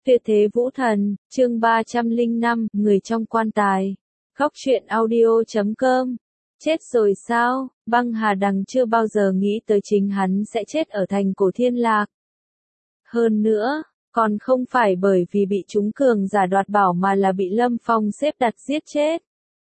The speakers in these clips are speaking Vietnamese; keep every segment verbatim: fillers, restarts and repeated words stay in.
Tuyệt thế vũ thần, chương ba trăm lẻ năm, người trong quan tài. Góc truyện audio chấm com. Chết rồi sao? Băng Hà Đằng chưa bao giờ nghĩ tới chính hắn sẽ chết ở thành cổ Thiên Lạc. Hơn nữa, còn không phải bởi vì bị chúng cường giả đoạt bảo mà là bị Lâm Phong xếp đặt giết chết.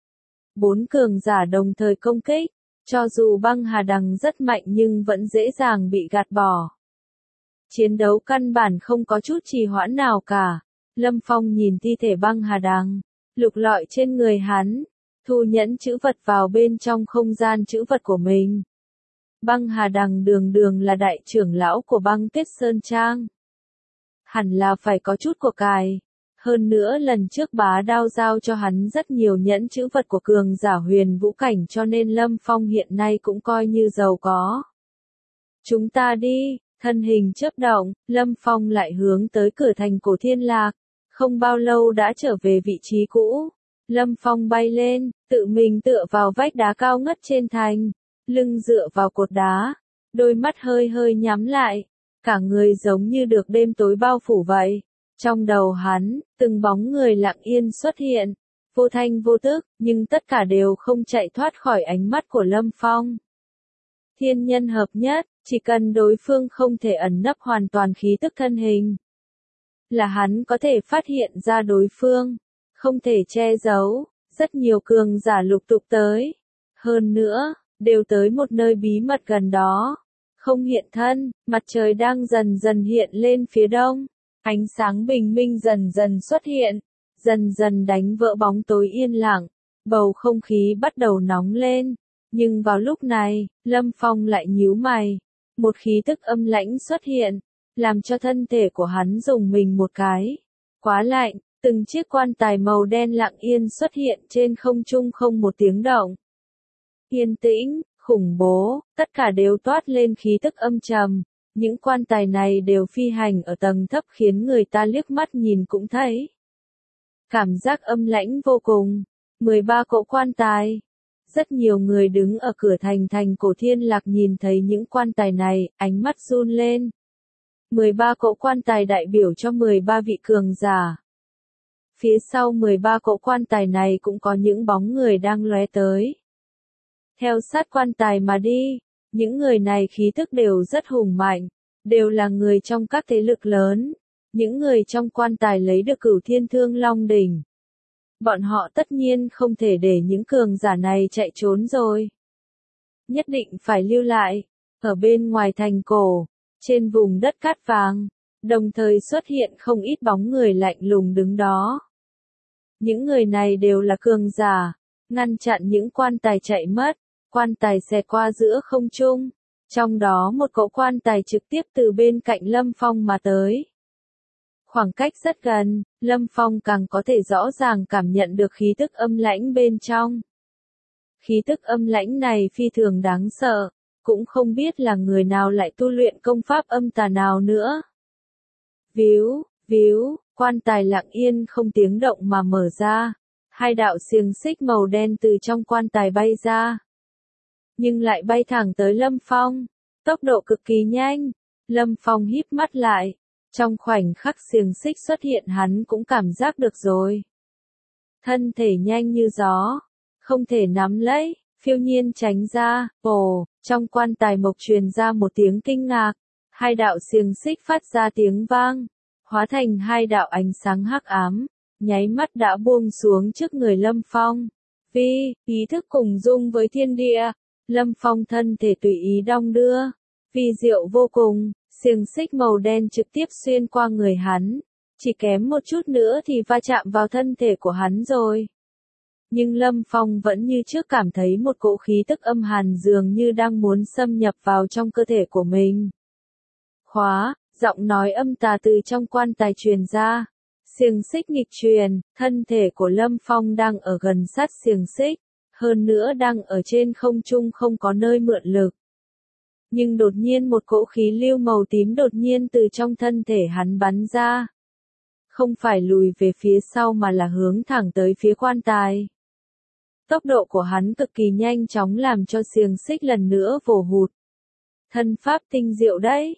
Bốn cường giả đồng thời công kích, cho dù Băng Hà Đằng rất mạnh nhưng vẫn dễ dàng bị gạt bỏ. Chiến đấu căn bản không có chút trì hoãn nào cả. Lâm Phong nhìn thi thể Băng Hà Đằng, lục lọi trên người hắn, thu nhẫn chữ vật vào bên trong không gian chữ vật của mình. Băng Hà Đằng đường đường là đại trưởng lão của Băng Tuyết Sơn Trang. Hẳn là phải có chút của cải. Hơn nữa lần trước bá đao giao cho hắn rất nhiều nhẫn chữ vật của cường giả huyền vũ cảnh cho nên Lâm Phong hiện nay cũng coi như giàu có. Chúng ta đi. Thân hình chớp động, Lâm Phong lại hướng tới cửa thành cổ Thiên Lạc. Không bao lâu đã trở về vị trí cũ. Lâm Phong bay lên, tự mình tựa vào vách đá cao ngất trên thành. Lưng dựa vào cột đá. Đôi mắt hơi hơi nhắm lại. Cả người giống như được đêm tối bao phủ vậy. Trong đầu hắn, từng bóng người lặng yên xuất hiện. Vô thanh vô tức, nhưng tất cả đều không chạy thoát khỏi ánh mắt của Lâm Phong. Thiên nhân hợp nhất, chỉ cần đối phương không thể ẩn nấp hoàn toàn khí tức thân hình, là hắn có thể phát hiện ra đối phương, không thể che giấu. Rất nhiều cường giả lục tục tới, hơn nữa, đều tới một nơi bí mật gần đó. Không hiện thân, mặt trời đang dần dần hiện lên phía đông, ánh sáng bình minh dần dần xuất hiện, dần dần đánh vỡ bóng tối yên lặng, bầu không khí bắt đầu nóng lên. Nhưng vào lúc này, Lâm Phong lại nhíu mày. Một khí tức âm lãnh xuất hiện, làm cho thân thể của hắn rùng mình một cái. Quá lạnh, từng chiếc quan tài màu đen lặng yên xuất hiện trên không trung không một tiếng động. Yên tĩnh, khủng bố, tất cả đều toát lên khí tức âm trầm. Những quan tài này đều phi hành ở tầng thấp khiến người ta liếc mắt nhìn cũng thấy. Cảm giác âm lãnh vô cùng. mười ba cỗ quan tài. Rất nhiều người đứng ở cửa thành thành cổ Thiên Lạc nhìn thấy những quan tài này, ánh mắt run lên. mười ba cỗ quan tài đại biểu cho mười ba vị cường giả. Phía sau mười ba cỗ quan tài này cũng có những bóng người đang lóe tới. Theo sát quan tài mà đi, những người này khí tức đều rất hùng mạnh, đều là người trong các thế lực lớn. Những người trong quan tài lấy được Cửu Thiên Thương Long đỉnh. Bọn họ tất nhiên không thể để những cường giả này chạy trốn rồi. Nhất định phải lưu lại. Ở bên ngoài thành cổ, trên vùng đất cát vàng, đồng thời xuất hiện không ít bóng người lạnh lùng đứng đó. Những người này đều là cường giả, ngăn chặn những quan tài chạy mất. Quan tài xẹt qua giữa không trung. Trong đó một cỗ quan tài trực tiếp từ bên cạnh Lâm Phong mà tới. Khoảng cách rất gần, Lâm Phong càng có thể rõ ràng cảm nhận được khí tức âm lãnh bên trong. Khí tức âm lãnh này phi thường đáng sợ, cũng không biết là người nào lại tu luyện công pháp âm tà nào nữa. Víu, víu, quan tài lặng yên không tiếng động mà mở ra. Hai đạo xiềng xích màu đen từ trong quan tài bay ra. Nhưng lại bay thẳng tới Lâm Phong. Tốc độ cực kỳ nhanh. Lâm Phong híp mắt lại. Trong khoảnh khắc xiềng xích xuất hiện hắn cũng cảm giác được rồi. Thân thể nhanh như gió. Không thể nắm lấy, phiêu nhiên tránh ra. Ồ, trong quan tài mộc truyền ra một tiếng kinh ngạc. Hai đạo xiềng xích phát ra tiếng vang. Hóa thành hai đạo ánh sáng hắc ám. Nháy mắt đã buông xuống trước người Lâm Phong. Vi, ý thức cùng dung với thiên địa. Lâm Phong thân thể tùy ý đong đưa. Vi diệu vô cùng. Xiềng xích màu đen trực tiếp xuyên qua người hắn, chỉ kém một chút nữa thì va chạm vào thân thể của hắn rồi. Nhưng Lâm Phong vẫn như trước cảm thấy một cỗ khí tức âm hàn dường như đang muốn xâm nhập vào trong cơ thể của mình. Khóa, giọng nói âm tà từ trong quan tài truyền ra. Xiềng xích nghịch truyền, thân thể của Lâm Phong đang ở gần sát xiềng xích, hơn nữa đang ở trên không trung không có nơi mượn lực. Nhưng đột nhiên một cỗ khí lưu màu tím đột nhiên từ trong thân thể hắn bắn ra. Không phải lùi về phía sau mà là hướng thẳng tới phía quan tài. Tốc độ của hắn cực kỳ nhanh chóng làm cho xiềng xích lần nữa vồ hụt. Thân pháp tinh diệu đấy.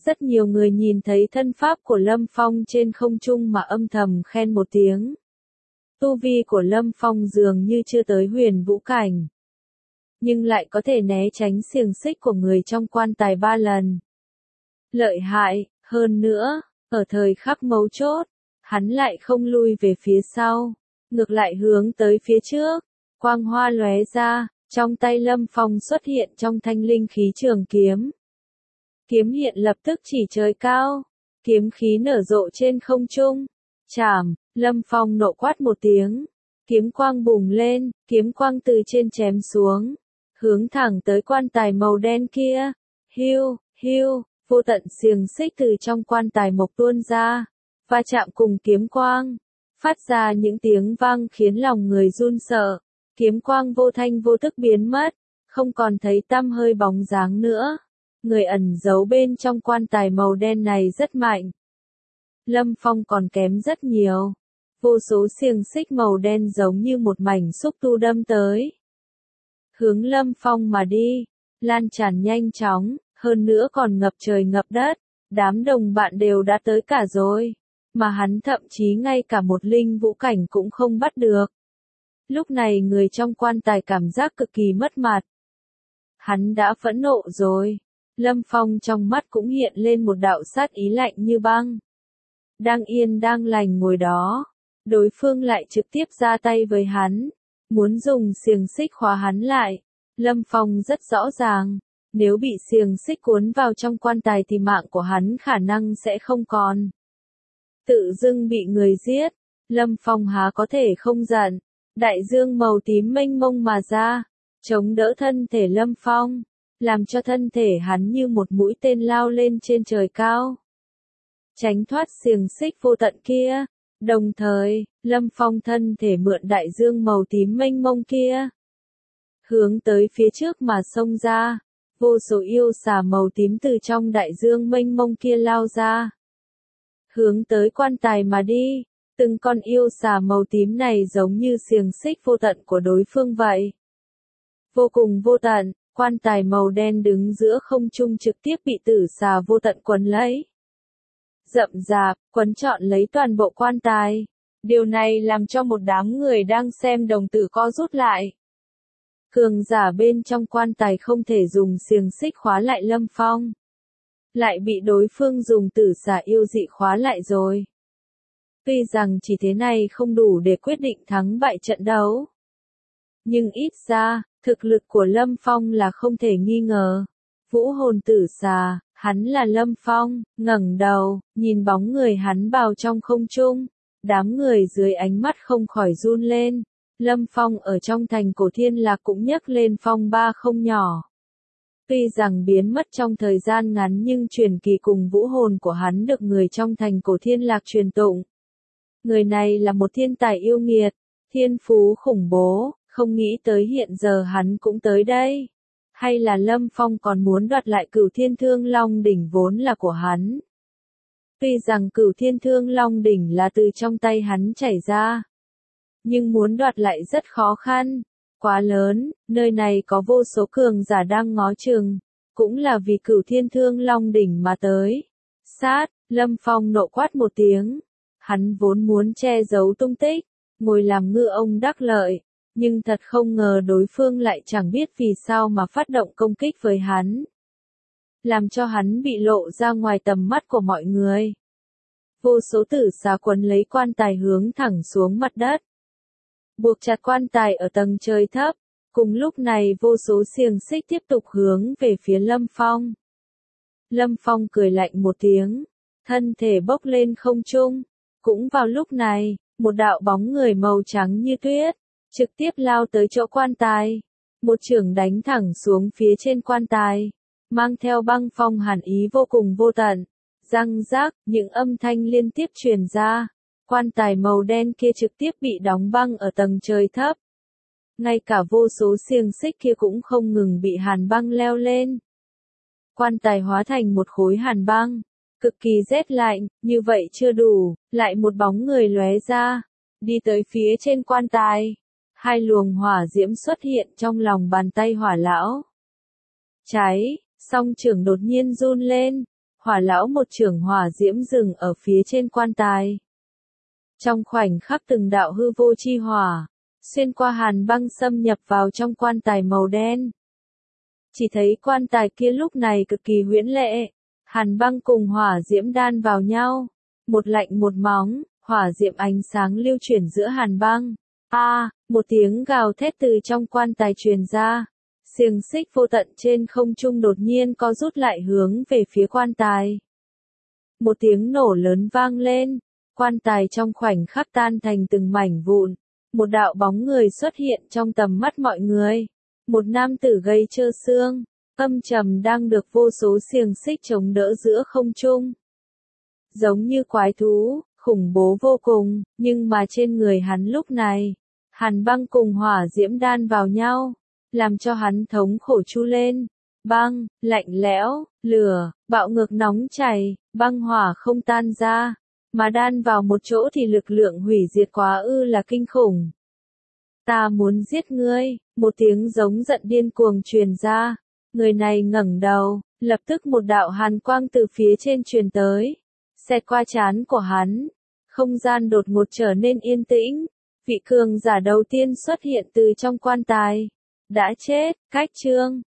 Rất nhiều người nhìn thấy thân pháp của Lâm Phong trên không trung mà âm thầm khen một tiếng. Tu vi của Lâm Phong dường như chưa tới huyền vũ cảnh, nhưng lại có thể né tránh xiềng xích của người trong quan tài ba lần. Lợi hại, hơn nữa, ở thời khắc mấu chốt, hắn lại không lui về phía sau, ngược lại hướng tới phía trước, quang hoa lóe ra, trong tay Lâm Phong xuất hiện trong thanh linh khí trường kiếm. Kiếm hiện lập tức chỉ trời cao, kiếm khí nở rộ trên không trung. Chảm, Lâm Phong nộ quát một tiếng, kiếm quang bùng lên, kiếm quang từ trên chém xuống, hướng thẳng tới quan tài màu đen kia. Hiu, hiu, vô tận xiềng xích từ trong quan tài mộc tuôn ra, va chạm cùng kiếm quang, phát ra những tiếng vang khiến lòng người run sợ. Kiếm quang vô thanh vô tức biến mất, không còn thấy tăm hơi bóng dáng nữa. Người ẩn giấu bên trong quan tài màu đen này rất mạnh. Lâm Phong còn kém rất nhiều. Vô số xiềng xích màu đen giống như một mảnh xúc tu đâm tới. Hướng Lâm Phong mà đi, lan tràn nhanh chóng, hơn nữa còn ngập trời ngập đất. Đám đồng bạn đều đã tới cả rồi, mà hắn thậm chí ngay cả một linh vũ cảnh cũng không bắt được. Lúc này người trong quan tài cảm giác cực kỳ mất mặt. Hắn đã phẫn nộ rồi. Lâm Phong trong mắt cũng hiện lên một đạo sát ý lạnh như băng. Đang yên đang lành ngồi đó, đối phương lại trực tiếp ra tay với hắn, muốn dùng xiềng xích khóa hắn lại. Lâm Phong rất rõ ràng, nếu bị xiềng xích cuốn vào trong quan tài thì mạng của hắn khả năng sẽ không còn. Tự dưng bị người giết, Lâm Phong há có thể không giận. Đại dương màu tím mênh mông mà ra, chống đỡ thân thể Lâm Phong, làm cho thân thể hắn như một mũi tên lao lên trên trời cao, tránh thoát xiềng xích vô tận kia. Đồng thời, Lâm Phong thân thể mượn đại dương màu tím mênh mông kia, hướng tới phía trước mà xông ra. Vô số yêu xà màu tím từ trong đại dương mênh mông kia lao ra, hướng tới quan tài mà đi. Từng con yêu xà màu tím này giống như xiềng xích vô tận của đối phương vậy. Vô cùng vô tận, quan tài màu đen đứng giữa không trung trực tiếp bị tử xà vô tận quấn lấy. Rậm rạp, quấn trọn lấy toàn bộ quan tài. Điều này làm cho một đám người đang xem đồng tử co rút lại. Cường giả bên trong quan tài không thể dùng xiềng xích khóa lại Lâm Phong, lại bị đối phương dùng tử xà yêu dị khóa lại rồi. Tuy rằng chỉ thế này không đủ để quyết định thắng bại trận đấu, nhưng ít ra, thực lực của Lâm Phong là không thể nghi ngờ. Vũ hồn tử xà, hắn là Lâm Phong, ngẩng đầu, nhìn bóng người hắn vào trong không trung. Đám người dưới ánh mắt không khỏi run lên. Lâm Phong ở trong thành cổ Thiên Lạc cũng nhấc lên phong ba không nhỏ. Tuy rằng biến mất trong thời gian ngắn nhưng truyền kỳ cùng vũ hồn của hắn được người trong thành cổ Thiên Lạc truyền tụng. Người này là một thiên tài yêu nghiệt, thiên phú khủng bố, không nghĩ tới hiện giờ hắn cũng tới đây. Hay là Lâm Phong còn muốn đoạt lại Cửu Thiên Thương Long đỉnh vốn là của hắn. Tuy rằng Cửu Thiên Thương Long đỉnh là từ trong tay hắn chảy ra, nhưng muốn đoạt lại rất khó khăn, quá lớn, nơi này có vô số cường giả đang ngó chừng, cũng là vì Cửu Thiên Thương Long đỉnh mà tới. Sát, Lâm Phong nộ quát một tiếng. Hắn vốn muốn che giấu tung tích, ngồi làm ngư ông đắc lợi, nhưng thật không ngờ đối phương lại chẳng biết vì sao mà phát động công kích với hắn, làm cho hắn bị lộ ra ngoài tầm mắt của mọi người. Vô số tử xà quấn lấy quan tài hướng thẳng xuống mặt đất, buộc chặt quan tài ở tầng trời thấp. Cùng lúc này vô số xiềng xích tiếp tục hướng về phía Lâm Phong. Lâm Phong cười lạnh một tiếng, thân thể bốc lên không trung. Cũng vào lúc này, một đạo bóng người màu trắng như tuyết, trực tiếp lao tới chỗ quan tài. Một chưởng đánh thẳng xuống phía trên quan tài, mang theo băng phong hàn ý vô cùng vô tận. Răng rác, những âm thanh liên tiếp truyền ra. Quan tài màu đen kia trực tiếp bị đóng băng ở tầng trời thấp. Ngay cả vô số xiềng xích kia cũng không ngừng bị hàn băng leo lên. Quan tài hóa thành một khối hàn băng, cực kỳ rét lạnh. Như vậy chưa đủ, lại một bóng người lóe ra, đi tới phía trên quan tài. Hai luồng hỏa diễm xuất hiện trong lòng bàn tay hỏa lão. Cháy, song chưởng đột nhiên run lên, Hỏa lão một chưởng hỏa diễm dừng ở phía trên quan tài. Trong khoảnh khắc từng đạo hư vô chi hỏa, xuyên qua hàn băng xâm nhập vào trong quan tài màu đen. Chỉ thấy quan tài kia lúc này cực kỳ huyễn lệ, hàn băng cùng hỏa diễm đan vào nhau, một lạnh một nóng, hỏa diễm ánh sáng lưu chuyển giữa hàn băng. A, à, một tiếng gào thét từ trong quan tài truyền ra, xiềng xích vô tận trên không trung đột nhiên co rút lại hướng về phía quan tài. Một tiếng nổ lớn vang lên, quan tài trong khoảnh khắc tan thành từng mảnh vụn, một đạo bóng người xuất hiện trong tầm mắt mọi người. Một nam tử gầy trơ xương, âm trầm đang được vô số xiềng xích chống đỡ giữa không trung. Giống như quái thú, khủng bố vô cùng, nhưng mà trên người hắn lúc này, hàn băng cùng hỏa diễm đan vào nhau, làm cho hắn thống khổ chu lên. Băng, lạnh lẽo, lửa, bạo ngược nóng chảy, băng hỏa không tan ra, mà đan vào một chỗ thì lực lượng hủy diệt quá ư là kinh khủng. Ta muốn giết ngươi, một tiếng giống giận điên cuồng truyền ra. Người này ngẩng đầu, lập tức một đạo hàn quang từ phía trên truyền tới, xẹt qua trán của hắn. Không gian đột ngột trở nên yên tĩnh, vị cường giả đầu tiên xuất hiện từ trong quan tài. Đã chết, cách chương.